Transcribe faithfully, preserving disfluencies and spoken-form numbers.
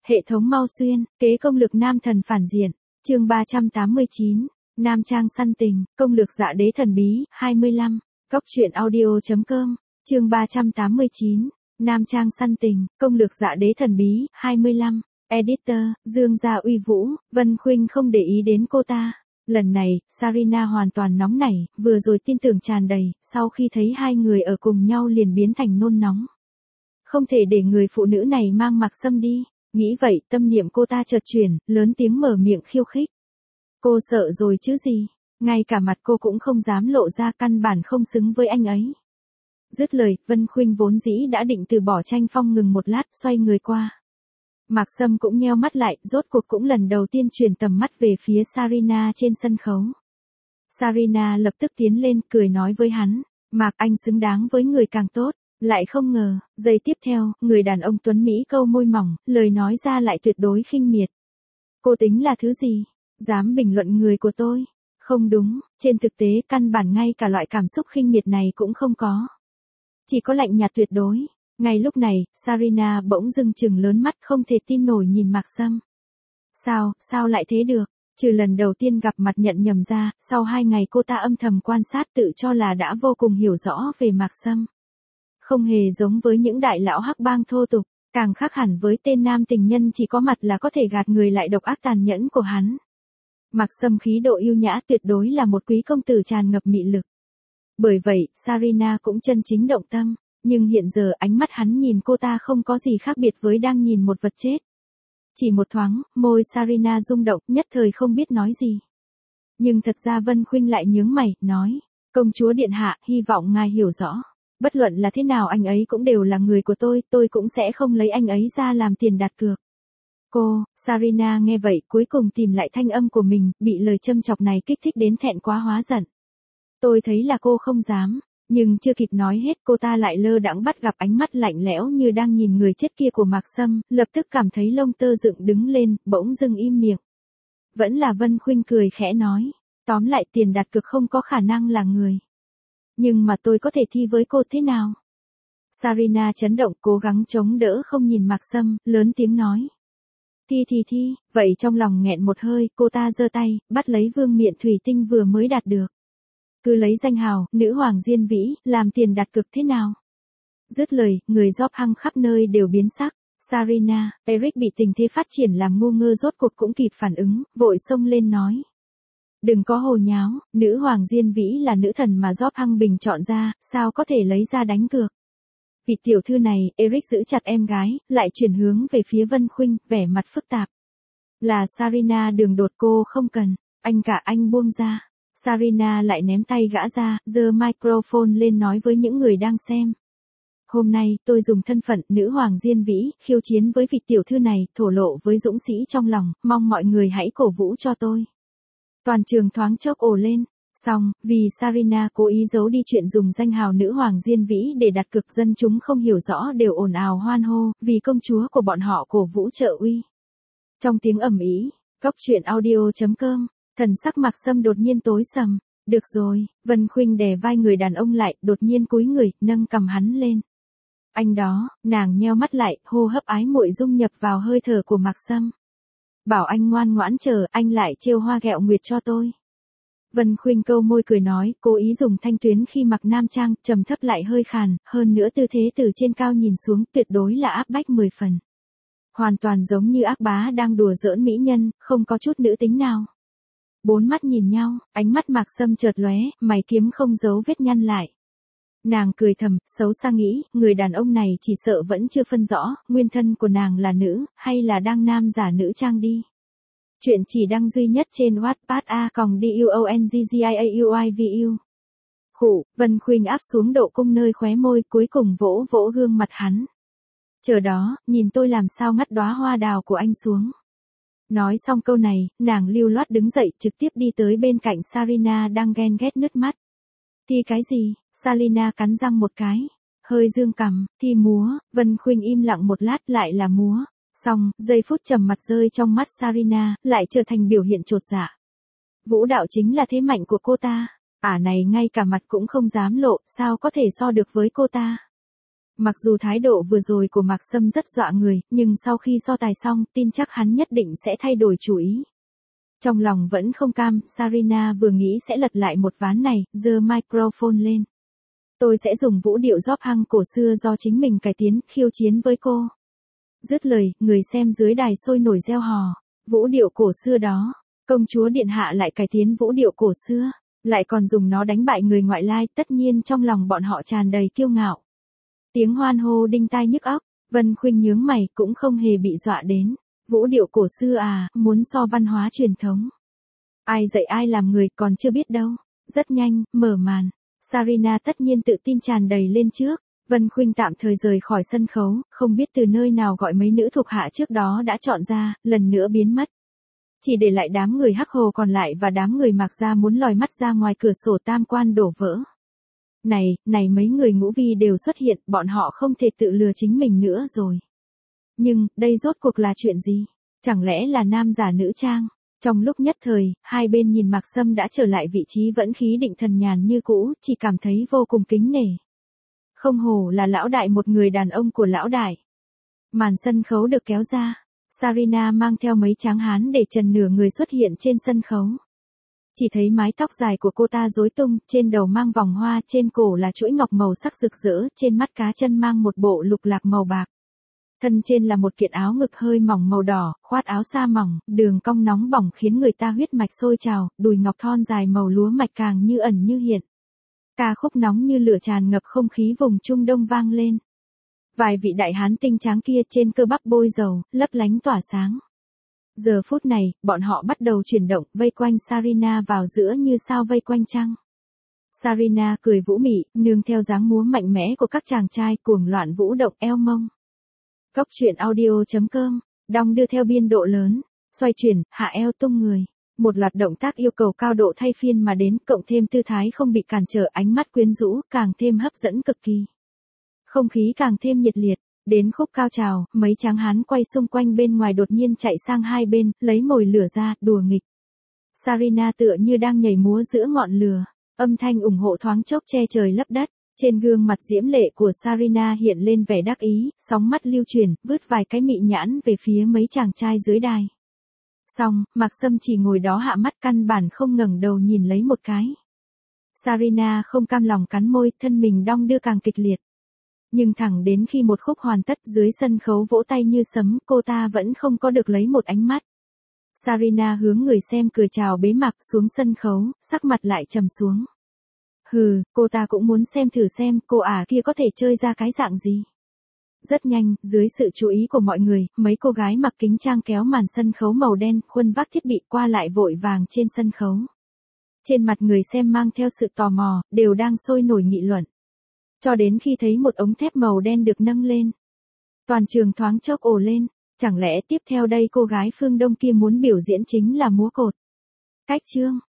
Hệ thống mau xuyên, kế công lược nam thần phản diện. Chương ba trăm tám mươi chín. Nam trang săn tình, công lược dạ đế thần bí, hai mươi lăm. Cóc truyện audio chấm com. Chương ba trăm tám mươi chín. Nam trang săn tình, công lược dạ đế thần bí, hai mươi lăm. Editor, Dương Gia Uy Vũ, Vân Khuynh không để ý đến cô ta. Lần này, Sarina hoàn toàn nóng nảy, vừa rồi tin tưởng tràn đầy, sau khi thấy hai người ở cùng nhau liền biến thành nôn nóng. Không thể để người phụ nữ này mang Mạc Sâm đi. Nghĩ vậy, tâm niệm cô ta chợt chuyển, lớn tiếng mở miệng khiêu khích. Cô sợ rồi chứ gì, ngay cả mặt cô cũng không dám lộ ra, căn bản không xứng với anh ấy. Dứt lời, Vân Khuynh vốn dĩ đã định từ bỏ tranh phong ngừng một lát, xoay người qua. Mạc Sâm cũng nheo mắt lại, rốt cuộc cũng lần đầu tiên chuyển tầm mắt về phía Sarina trên sân khấu. Sarina lập tức tiến lên, cười nói với hắn, Mạc anh xứng đáng với người càng tốt. Lại không ngờ, giây tiếp theo, người đàn ông tuấn Mỹ câu môi mỏng, lời nói ra lại tuyệt đối khinh miệt. Cô tính là thứ gì? Dám bình luận người của tôi? Không đúng, trên thực tế căn bản ngay cả loại cảm xúc khinh miệt này cũng không có. Chỉ có lạnh nhạt tuyệt đối. Ngay lúc này, Sarina bỗng dưng trừng lớn mắt không thể tin nổi nhìn Mạc Sâm. Sao, sao lại thế được? Trừ lần đầu tiên gặp mặt nhận nhầm ra, sau hai ngày cô ta âm thầm quan sát tự cho là đã vô cùng hiểu rõ về Mạc Sâm. Không hề giống với những đại lão hắc bang thô tục, càng khác hẳn với tên nam tình nhân chỉ có mặt là có thể gạt người lại độc ác tàn nhẫn của hắn. Mạc Sâm khí độ yêu nhã tuyệt đối là một quý công tử tràn ngập mị lực. Bởi vậy, Sarina cũng chân chính động tâm, nhưng hiện giờ ánh mắt hắn nhìn cô ta không có gì khác biệt với đang nhìn một vật chết. Chỉ một thoáng, môi Sarina rung động, nhất thời không biết nói gì. Nhưng thật ra Vân Khuynh lại nhướng mày, nói, công chúa điện hạ, hy vọng ngài hiểu rõ. Bất luận là thế nào anh ấy cũng đều là người của tôi, tôi cũng sẽ không lấy anh ấy ra làm tiền đặt cược. Cô, Sarina nghe vậy cuối cùng tìm lại thanh âm của mình, bị lời châm chọc này kích thích đến thẹn quá hóa giận. Tôi thấy là cô không dám, nhưng chưa kịp nói hết cô ta lại lơ đãng bắt gặp ánh mắt lạnh lẽo như đang nhìn người chết kia của Mạc Sâm, lập tức cảm thấy lông tơ dựng đứng lên, bỗng dưng im miệng. Vẫn là Vân Khuynh cười khẽ nói, tóm lại tiền đặt cược không có khả năng là người. Nhưng mà tôi có thể thi với cô thế nào? Sarina chấn động cố gắng chống đỡ không nhìn Mạc Sâm, lớn tiếng nói. Thi thì thi, vậy trong lòng nghẹn một hơi, cô ta giơ tay, bắt lấy vương miện thủy tinh vừa mới đạt được. Cứ lấy danh hào, nữ hoàng diên vĩ, làm tiền đặt cược thế nào? Dứt lời, người job hăng khắp nơi đều biến sắc. Sarina, Eric bị tình thế phát triển làm ngu ngơ rốt cuộc cũng kịp phản ứng, vội xông lên nói. Đừng có hồ nháo, nữ hoàng diên vĩ là nữ thần mà Job Hăng Bình chọn ra, sao có thể lấy ra đánh cược. Vị tiểu thư này, Eric giữ chặt em gái, lại chuyển hướng về phía Vân Khuynh, vẻ mặt phức tạp. Là Sarina đường đột cô không cần, anh cả anh buông ra. Sarina lại ném tay gã ra, giơ microphone lên nói với những người đang xem. Hôm nay, tôi dùng thân phận nữ hoàng diên vĩ, khiêu chiến với vị tiểu thư này, thổ lộ với dũng sĩ trong lòng, mong mọi người hãy cổ vũ cho tôi. Toàn trường thoáng chốc ồ lên, xong, vì Sarina cố ý giấu đi chuyện dùng danh hào nữ hoàng diên vĩ để đặt cược, dân chúng không hiểu rõ đều ồn ào hoan hô, vì công chúa của bọn họ cổ vũ trợ uy. Trong tiếng ầm ĩ, cóc truyện audio chấm com, thần sắc Mạc Sâm đột nhiên tối sầm, được rồi, Vân Khuynh đè vai người đàn ông lại, đột nhiên cúi người, nâng cầm hắn lên. Anh đó, nàng nheo mắt lại, hô hấp ái muội dung nhập vào hơi thở của Mạc Sâm. Bảo anh ngoan ngoãn chờ, anh lại trêu hoa ghẹo nguyệt cho tôi. Vân Khuynh câu môi cười nói, cố ý dùng thanh tuyến khi mặc nam trang, trầm thấp lại hơi khàn, hơn nữa tư thế từ trên cao nhìn xuống tuyệt đối là áp bách mười phần. Hoàn toàn giống như ác bá đang đùa giỡn mỹ nhân, không có chút nữ tính nào. Bốn mắt nhìn nhau, ánh mắt Mạc Sâm chợt lóe, mày kiếm không giấu vết nhăn lại. Nàng cười thầm, xấu xa nghĩ, người đàn ông này chỉ sợ vẫn chưa phân rõ, nguyên thân của nàng là nữ, hay là đang nam giả nữ trang đi. Chuyện chỉ đăng duy nhất trên Wattpad a còng d u o n g g i a u i v u. Khụ, Vân Khuynh áp xuống độ cung nơi khóe môi, cuối cùng vỗ vỗ gương mặt hắn. Chờ đó, nhìn tôi làm sao ngắt đóa hoa đào của anh xuống. Nói xong câu này, nàng lưu loát đứng dậy, trực tiếp đi tới bên cạnh Sarina đang ghen ghét nứt mắt. Thi cái gì? Sarina cắn răng một cái, hơi dương cằm, thi múa. Vân Khuynh im lặng một lát, lại là múa. Xong, giây phút trầm mặt rơi trong mắt Sarina, lại trở thành biểu hiện chột dạ. Vũ đạo chính là thế mạnh của cô ta, ả này ngay cả mặt cũng không dám lộ, sao có thể so được với cô ta. Mặc dù thái độ vừa rồi của Mạc Sâm rất dọa người, nhưng sau khi so tài xong, tin chắc hắn nhất định sẽ thay đổi chủ ý. Trong lòng vẫn không cam, Sarina vừa nghĩ sẽ lật lại một ván này, giơ microphone lên. Tôi sẽ dùng vũ điệu róp hăng cổ xưa do chính mình cải tiến, khiêu chiến với cô. Dứt lời, người xem dưới đài sôi nổi reo hò. Vũ điệu cổ xưa đó, công chúa điện hạ lại cải tiến vũ điệu cổ xưa, lại còn dùng nó đánh bại người ngoại lai, tất nhiên trong lòng bọn họ tràn đầy kiêu ngạo. Tiếng hoan hô đinh tai nhức óc, Vân Khuynh nhướng mày cũng không hề bị dọa đến. Vũ điệu cổ xưa à, muốn so văn hóa truyền thống. Ai dạy ai làm người còn chưa biết đâu. Rất nhanh, mở màn. Sarina tất nhiên tự tin tràn đầy lên trước. Vân Khuynh tạm thời rời khỏi sân khấu, không biết từ nơi nào gọi mấy nữ thuộc hạ trước đó đã chọn ra, lần nữa biến mất. Chỉ để lại đám người Hắc Hồ còn lại và đám người Mạc gia muốn lòi mắt ra ngoài cửa sổ tam quan đổ vỡ. Này, này mấy người Ngũ Vi đều xuất hiện, bọn họ không thể tự lừa chính mình nữa rồi. Nhưng, đây rốt cuộc là chuyện gì? Chẳng lẽ là nam giả nữ trang? Trong lúc nhất thời, hai bên nhìn Mạc Sâm đã trở lại vị trí vẫn khí định thần nhàn như cũ, chỉ cảm thấy vô cùng kính nể. Không hổ là lão đại, một người đàn ông của lão đại. Màn sân khấu được kéo ra. Sarina mang theo mấy tráng hán để trần nửa người xuất hiện trên sân khấu. Chỉ thấy mái tóc dài của cô ta rối tung, trên đầu mang vòng hoa, trên cổ là chuỗi ngọc màu sắc rực rỡ, trên mắt cá chân mang một bộ lục lạc màu bạc. Thân trên là một kiện áo ngực hơi mỏng màu đỏ, khoát áo sa mỏng, đường cong nóng bỏng khiến người ta huyết mạch sôi trào, đùi ngọc thon dài màu lúa mạch càng như ẩn như hiện. Ca khúc nóng như lửa tràn ngập không khí vùng Trung Đông vang lên. Vài vị đại hán tinh tráng kia trên cơ bắp bôi dầu, lấp lánh tỏa sáng. Giờ phút này, bọn họ bắt đầu chuyển động, vây quanh Sarina vào giữa như sao vây quanh trăng. Sarina cười vũ mị, nương theo dáng múa mạnh mẽ của các chàng trai cuồng loạn vũ động eo mông. Góc truyện audio chấm com, đong đưa theo biên độ lớn, xoay chuyển, hạ eo tung người. Một loạt động tác yêu cầu cao độ thay phiên mà đến, cộng thêm tư thái không bị cản trở, ánh mắt quyến rũ, càng thêm hấp dẫn cực kỳ. Không khí càng thêm nhiệt liệt, đến khúc cao trào, mấy tráng hán quay xung quanh bên ngoài đột nhiên chạy sang hai bên, lấy mồi lửa ra, đùa nghịch. Sarina tựa như đang nhảy múa giữa ngọn lửa, âm thanh ủng hộ thoáng chốc che trời lấp đất. Trên gương mặt diễm lệ của Sarina hiện lên vẻ đắc ý, sóng mắt lưu chuyển, vứt vài cái mị nhãn về phía mấy chàng trai dưới đài. Xong, Mạc Sâm chỉ ngồi đó hạ mắt căn bản không ngẩng đầu nhìn lấy một cái. Sarina không cam lòng cắn môi, thân mình đong đưa càng kịch liệt. Nhưng thẳng đến khi một khúc hoàn tất dưới sân khấu vỗ tay như sấm, cô ta vẫn không có được lấy một ánh mắt. Sarina hướng người xem cười chào bế mạc xuống sân khấu, sắc mặt lại trầm xuống. Hừ, cô ta cũng muốn xem thử xem cô ả kia có thể chơi ra cái dạng gì. Rất nhanh, dưới sự chú ý của mọi người, mấy cô gái mặc kính trang kéo màn sân khấu màu đen, khuân vác thiết bị qua lại vội vàng trên sân khấu. Trên mặt người xem mang theo sự tò mò, đều đang sôi nổi nghị luận. Cho đến khi thấy một ống thép màu đen được nâng lên. Toàn trường thoáng chốc ồ lên, chẳng lẽ tiếp theo đây cô gái phương Đông kia muốn biểu diễn chính là múa cột. Cách chương.